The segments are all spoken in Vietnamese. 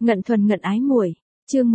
Ngận thuần ngận ái muội, chương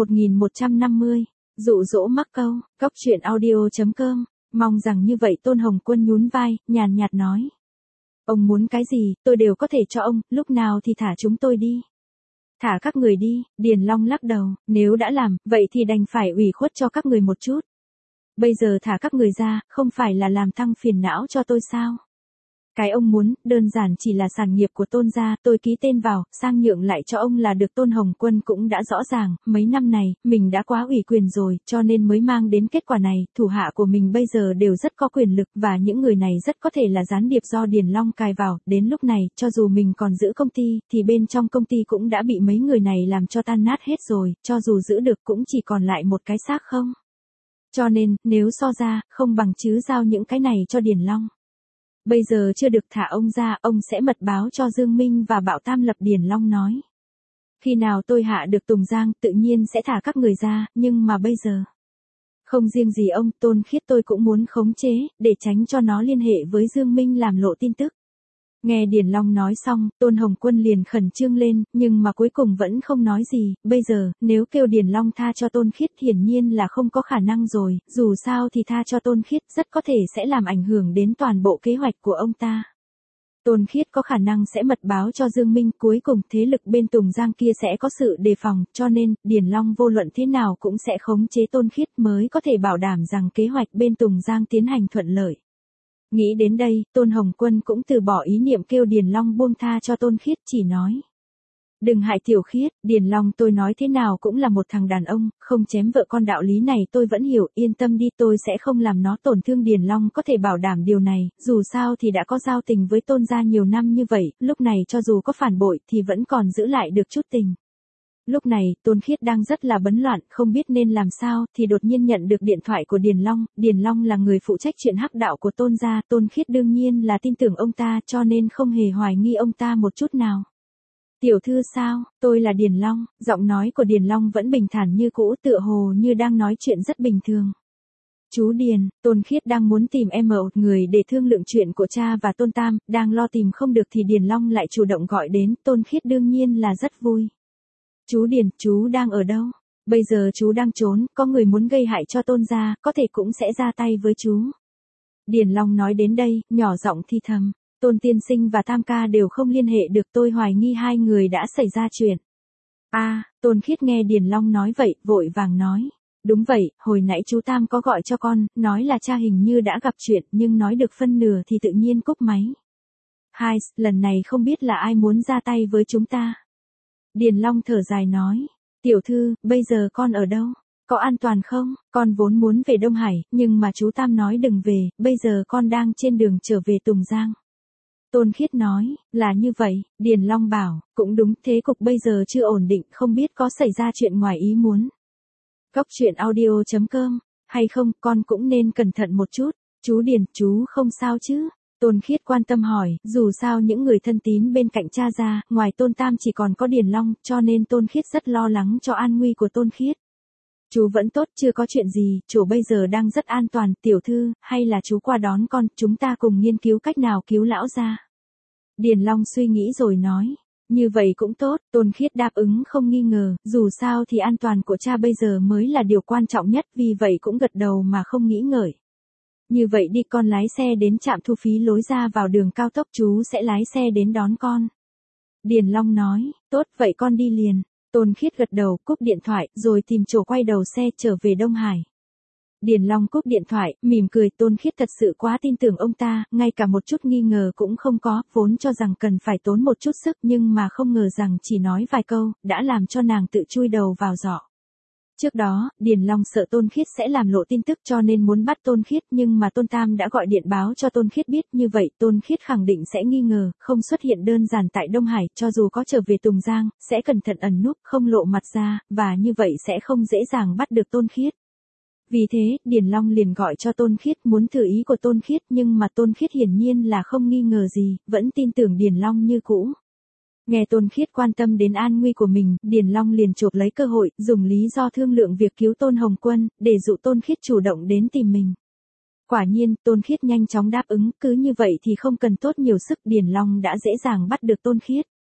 1150, dụ dỗ mắc câu, Cóc truyện audio.com, mong rằng như vậy. Tôn Hồng Quân nhún vai, nhàn nhạt nói. Ông muốn cái gì, tôi đều có thể cho ông, lúc nào thì thả chúng tôi đi. Thả các người đi, Điền Long lắc đầu, nếu đã làm, vậy thì đành phải ủy khuất cho các người một chút. Bây giờ thả các người ra, không phải là làm tăng phiền não cho tôi sao? Cái ông muốn, đơn giản chỉ là sản nghiệp của Tôn gia, tôi ký tên vào, sang nhượng lại cho ông là được. Tôn Hồng Quân cũng đã rõ ràng, mấy năm này, mình đã quá ủy quyền rồi, cho nên mới mang đến kết quả này. Thủ hạ của mình bây giờ đều rất có quyền lực, và những người này rất có thể là gián điệp do Điền Long cài vào. Đến lúc này, cho dù mình còn giữ công ty, thì bên trong công ty cũng đã bị mấy người này làm cho tan nát hết rồi, cho dù giữ được cũng chỉ còn lại một cái xác không. Cho nên, nếu so ra, không bằng chứ giao những cái này cho Điền Long. Bây giờ chưa được thả ông ra, ông sẽ mật báo cho Dương Minh và Bảo Tam Lập. Điền Long nói. Khi nào tôi hạ được Tùng Giang, tự nhiên sẽ thả các người ra, nhưng mà bây giờ. Không riêng gì ông, Tôn Khiết tôi cũng muốn khống chế, để tránh cho nó liên hệ với Dương Minh làm lộ tin tức. Nghe Điền Long nói xong, Tôn Hồng Quân liền khẩn trương lên, nhưng mà cuối cùng vẫn không nói gì. Bây giờ, nếu kêu Điền Long tha cho Tôn Khiết hiển nhiên là không có khả năng rồi, dù sao thì tha cho Tôn Khiết rất có thể sẽ làm ảnh hưởng đến toàn bộ kế hoạch của ông ta. Tôn Khiết có khả năng sẽ mật báo cho Dương Minh, cuối cùng thế lực bên Tùng Giang kia sẽ có sự đề phòng, cho nên, Điền Long vô luận thế nào cũng sẽ khống chế Tôn Khiết mới có thể bảo đảm rằng kế hoạch bên Tùng Giang tiến hành thuận lợi. Nghĩ đến đây, Tôn Hồng Quân cũng từ bỏ ý niệm kêu Điền Long buông tha cho Tôn Khiết, chỉ nói. Đừng hại Tiểu Khiết, Điền Long tôi nói thế nào cũng là một thằng đàn ông, không chém vợ con đạo lý này tôi vẫn hiểu, yên tâm đi, tôi sẽ không làm nó tổn thương. Điền Long có thể bảo đảm điều này, dù sao thì đã có giao tình với Tôn gia nhiều năm như vậy, lúc này cho dù có phản bội thì vẫn còn giữ lại được chút tình. Lúc này, Tôn Khiết đang rất là bấn loạn, không biết nên làm sao, thì đột nhiên nhận được điện thoại của Điền Long. Điền Long là người phụ trách chuyện hắc đạo của Tôn gia, Tôn Khiết đương nhiên là tin tưởng ông ta, cho nên không hề hoài nghi ông ta một chút nào. Tiểu thư sao, tôi là Điền Long. Giọng nói của Điền Long vẫn bình thản như cũ, tựa hồ như đang nói chuyện rất bình thường. Chú Điền, Tôn Khiết đang muốn tìm một người để thương lượng chuyện của cha và Tôn Tam, đang lo tìm không được thì Điền Long lại chủ động gọi đến. Tôn Khiết đương nhiên là rất vui. Chú Điền, chú đang ở đâu? Bây giờ chú đang trốn, có người muốn gây hại cho Tôn gia, có thể cũng sẽ ra tay với chú. Điền Long nói đến đây, nhỏ giọng thi thầm. Tôn tiên sinh và Tam ca đều không liên hệ được, tôi hoài nghi hai người đã xảy ra chuyện. Tôn Khiết nghe Điền Long nói vậy, vội vàng nói. Đúng vậy, hồi nãy chú Tam có gọi cho con, nói là cha hình như đã gặp chuyện, nhưng nói được phân nửa thì tự nhiên cúp máy. Lần này không biết là ai muốn ra tay với chúng ta. Điền Long thở dài nói. Tiểu thư, bây giờ con ở đâu? Có an toàn không? Con vốn muốn về Đông Hải, nhưng mà chú Tam nói đừng về, bây giờ con đang trên đường trở về Tùng Giang. Tôn Khiết nói, là như vậy. Điền Long bảo, cũng đúng, thế cục bây giờ chưa ổn định, không biết có xảy ra chuyện ngoài ý muốn. Cóc truyện audio.com, hay không, con cũng nên cẩn thận một chút. Chú Điền, chú không sao chứ? Tôn Khiết quan tâm hỏi, dù sao những người thân tín bên cạnh cha ra, ngoài Tôn Tam chỉ còn có Điền Long, cho nên Tôn Khiết rất lo lắng cho an nguy của Tôn Khiết. Chú vẫn tốt, chưa có chuyện gì, chú bây giờ đang rất an toàn. Tiểu thư, hay là chú qua đón con, chúng ta cùng nghiên cứu cách nào cứu lão gia. Điền Long suy nghĩ rồi nói. Như vậy cũng tốt. Tôn Khiết đáp ứng không nghi ngờ, dù sao thì an toàn của cha bây giờ mới là điều quan trọng nhất, vì vậy cũng gật đầu mà không nghĩ ngợi. Như vậy đi, con lái xe đến trạm thu phí lối ra vào đường cao tốc, chú sẽ lái xe đến đón con. Điền Long nói, tốt, vậy con đi liền. Tôn Khiết gật đầu, cúp điện thoại, rồi tìm chỗ quay đầu xe trở về Đông Hải. Điền Long cúp điện thoại, mỉm cười. Tôn Khiết thật sự quá tin tưởng ông ta, ngay cả một chút nghi ngờ cũng không có, vốn cho rằng cần phải tốn một chút sức, nhưng mà không ngờ rằng chỉ nói vài câu, đã làm cho nàng tự chui đầu vào giỏ. Trước đó, Điền Long sợ Tôn Khiết sẽ làm lộ tin tức cho nên muốn bắt Tôn Khiết, nhưng mà Tôn Tam đã gọi điện báo cho Tôn Khiết biết, như vậy Tôn Khiết khẳng định sẽ nghi ngờ, không xuất hiện đơn giản tại Đông Hải, cho dù có trở về Tùng Giang, sẽ cẩn thận ẩn núp, không lộ mặt ra, và như vậy sẽ không dễ dàng bắt được Tôn Khiết. Vì thế, Điền Long liền gọi cho Tôn Khiết, muốn thử ý của Tôn Khiết, nhưng mà Tôn Khiết hiển nhiên là không nghi ngờ gì, vẫn tin tưởng Điền Long như cũ. Nghe Tôn Khiết quan tâm đến an nguy của mình, Điền Long liền chộp lấy cơ hội, dùng lý do thương lượng việc cứu Tôn Hồng Quân, để dụ Tôn Khiết chủ động đến tìm mình. Quả nhiên, Tôn Khiết nhanh chóng đáp ứng, cứ như vậy thì không cần tốt nhiều sức, Điền Long đã dễ dàng bắt được Tôn Khiết.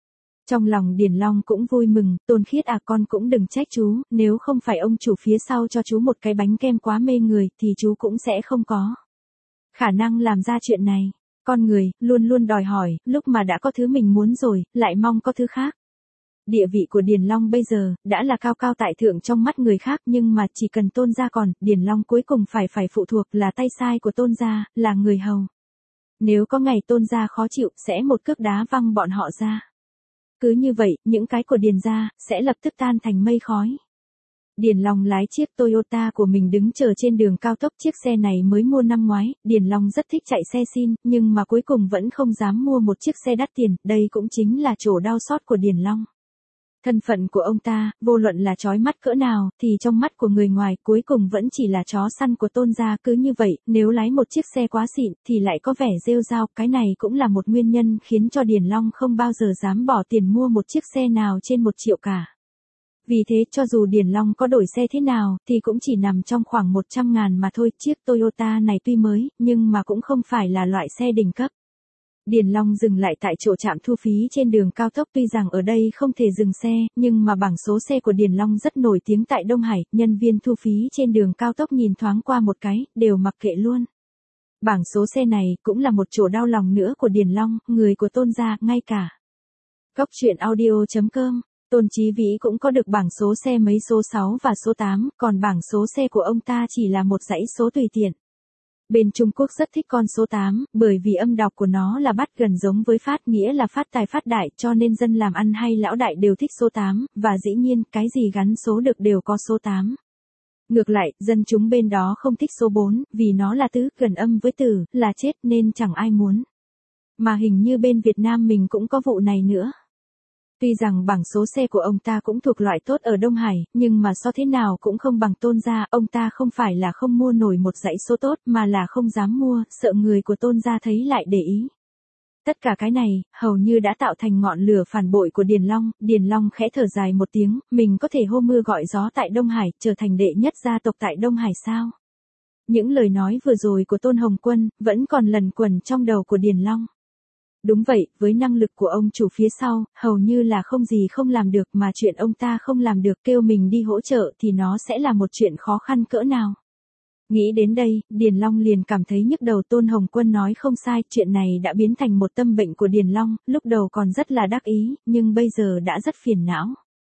Trong lòng Điền Long cũng vui mừng, Tôn Khiết à, con cũng đừng trách chú, nếu không phải ông chủ phía sau cho chú một cái bánh kem quá mê người thì chú cũng sẽ không có khả năng làm ra chuyện này. Con người, luôn luôn đòi hỏi, lúc mà đã có thứ mình muốn rồi, lại mong có thứ khác. Địa vị của Điền Long bây giờ, đã là cao cao tại thượng trong mắt người khác, nhưng mà chỉ cần Tôn gia còn, Điền Long cuối cùng phải phụ thuộc là tay sai của Tôn gia, là người hầu. Nếu có ngày Tôn gia khó chịu, sẽ một cước đá văng bọn họ ra. Cứ như vậy, những cái của Điền gia, sẽ lập tức tan thành mây khói. Điền Long lái chiếc Toyota của mình đứng chờ trên đường cao tốc, chiếc xe này mới mua năm ngoái, Điền Long rất thích chạy xe xin, nhưng mà cuối cùng vẫn không dám mua một chiếc xe đắt tiền, đây cũng chính là chỗ đau xót của Điền Long. Thân phận của ông ta, vô luận là chói mắt cỡ nào, thì trong mắt của người ngoài cuối cùng vẫn chỉ là chó săn của Tôn gia. Cứ như vậy, nếu lái một chiếc xe quá xịn, thì lại có vẻ rêu rao, cái này cũng là một nguyên nhân khiến cho Điền Long không bao giờ dám bỏ tiền mua một chiếc xe nào trên 1 triệu cả. Vì thế cho dù Điền Long có đổi xe thế nào, thì cũng chỉ nằm trong khoảng 100.000 mà thôi, chiếc Toyota này tuy mới, nhưng mà cũng không phải là loại xe đỉnh cấp. Điền Long dừng lại tại chỗ trạm thu phí trên đường cao tốc, tuy rằng ở đây không thể dừng xe, nhưng mà bảng số xe của Điền Long rất nổi tiếng tại Đông Hải, nhân viên thu phí trên đường cao tốc nhìn thoáng qua một cái, đều mặc kệ luôn. Bảng số xe này cũng là một chỗ đau lòng nữa của Điền Long, người của Tôn gia, ngay cả Góc truyện audio.com, Tôn Chí Vĩ cũng có được bảng số xe mấy số 6 và số 8, còn bảng số xe của ông ta chỉ là một dãy số tùy tiện. Bên Trung Quốc rất thích con số 8, bởi vì âm đọc của nó là bắt gần giống với phát, nghĩa là phát tài phát đại, cho nên dân làm ăn hay lão đại đều thích số 8, và dĩ nhiên, cái gì gắn số được đều có số 8. Ngược lại, dân chúng bên đó không thích số 4, vì nó là tứ, gần âm với tử, là chết nên chẳng ai muốn. Mà hình như bên Việt Nam mình cũng có vụ này nữa. Tuy rằng bảng số xe của ông ta cũng thuộc loại tốt ở Đông Hải, nhưng mà so thế nào cũng không bằng Tôn gia, ông ta không phải là không mua nổi một dãy số tốt, mà là không dám mua, sợ người của Tôn gia thấy lại để ý. Tất cả cái này, hầu như đã tạo thành ngọn lửa phản bội của Điền Long khẽ thở dài một tiếng, mình có thể hô mưa gọi gió tại Đông Hải, trở thành đệ nhất gia tộc tại Đông Hải sao? Những lời nói vừa rồi của Tôn Hồng Quân, vẫn còn lẩn quẩn trong đầu của Điền Long. Đúng vậy, với năng lực của ông chủ phía sau, hầu như là không gì không làm được, mà chuyện ông ta không làm được kêu mình đi hỗ trợ thì nó sẽ là một chuyện khó khăn cỡ nào. Nghĩ đến đây, Điền Long liền cảm thấy nhức đầu. Tôn Hồng Quân nói không sai, chuyện này đã biến thành một tâm bệnh của Điền Long, lúc đầu còn rất là đắc ý, nhưng bây giờ đã rất phiền não.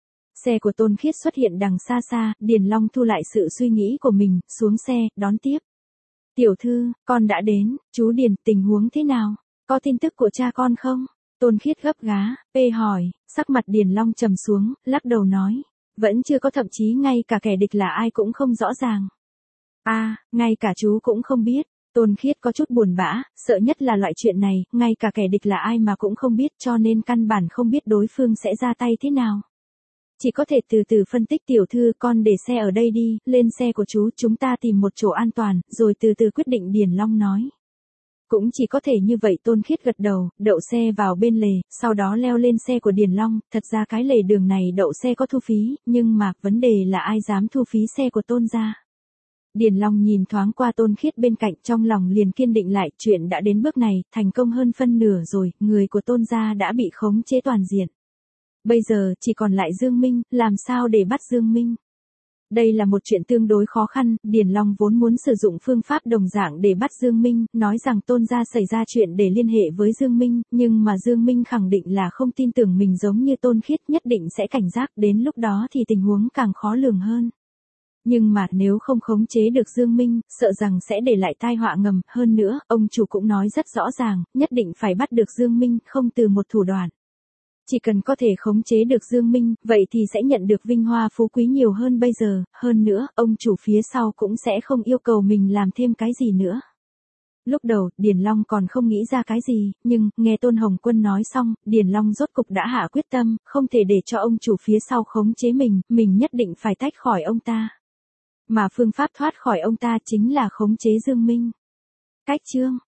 Xe của Tôn Khiết xuất hiện đằng xa xa, Điền Long thu lại sự suy nghĩ của mình, xuống xe, đón tiếp. Tiểu thư, con đã đến, chú Điền, tình huống thế nào? Có tin tức của cha con không? Tôn Khiết gấp gá, hỏi, sắc mặt Điền Long trầm xuống, lắc đầu nói, vẫn chưa có, thậm chí ngay cả kẻ địch là ai cũng không rõ ràng. Ngay cả chú cũng không biết. Tôn Khiết có chút buồn bã, sợ nhất là loại chuyện này, ngay cả kẻ địch là ai mà cũng không biết, cho nên căn bản không biết đối phương sẽ ra tay thế nào. Chỉ có thể từ từ phân tích. Tiểu thư, con để xe ở đây đi, lên xe của chú, chúng ta tìm một chỗ an toàn, rồi từ từ quyết định, Điền Long nói. Cũng chỉ có thể như vậy. Tôn Khiết gật đầu, đậu xe vào bên lề, sau đó leo lên xe của Điền Long. Thật ra cái lề đường này đậu xe có thu phí, nhưng mà vấn đề là ai dám thu phí xe của Tôn gia. Điền Long nhìn thoáng qua Tôn Khiết bên cạnh, trong lòng liền kiên định lại, chuyện đã đến bước này, thành công hơn phân nửa rồi, người của Tôn gia đã bị khống chế toàn diện. Bây giờ chỉ còn lại Dương Minh, làm sao để bắt Dương Minh? Đây là một chuyện tương đối khó khăn, Điền Long vốn muốn sử dụng phương pháp đồng dạng để bắt Dương Minh, nói rằng Tôn gia xảy ra chuyện để liên hệ với Dương Minh, nhưng mà Dương Minh khẳng định là không tin tưởng mình, giống như Tôn Khiết, nhất định sẽ cảnh giác, đến lúc đó thì tình huống càng khó lường hơn. Nhưng mà nếu không khống chế được Dương Minh, sợ rằng sẽ để lại tai họa ngầm, hơn nữa, ông chủ cũng nói rất rõ ràng, nhất định phải bắt được Dương Minh, không từ một thủ đoạn. Chỉ cần có thể khống chế được Dương Minh, vậy thì sẽ nhận được vinh hoa phú quý nhiều hơn bây giờ, hơn nữa, ông chủ phía sau cũng sẽ không yêu cầu mình làm thêm cái gì nữa. Lúc đầu, Điền Long còn không nghĩ ra cái gì, nhưng, nghe Tôn Hồng Quân nói xong, Điền Long rốt cục đã hạ quyết tâm, không thể để cho ông chủ phía sau khống chế mình nhất định phải tách khỏi ông ta. Mà phương pháp thoát khỏi ông ta chính là khống chế Dương Minh. Cách chương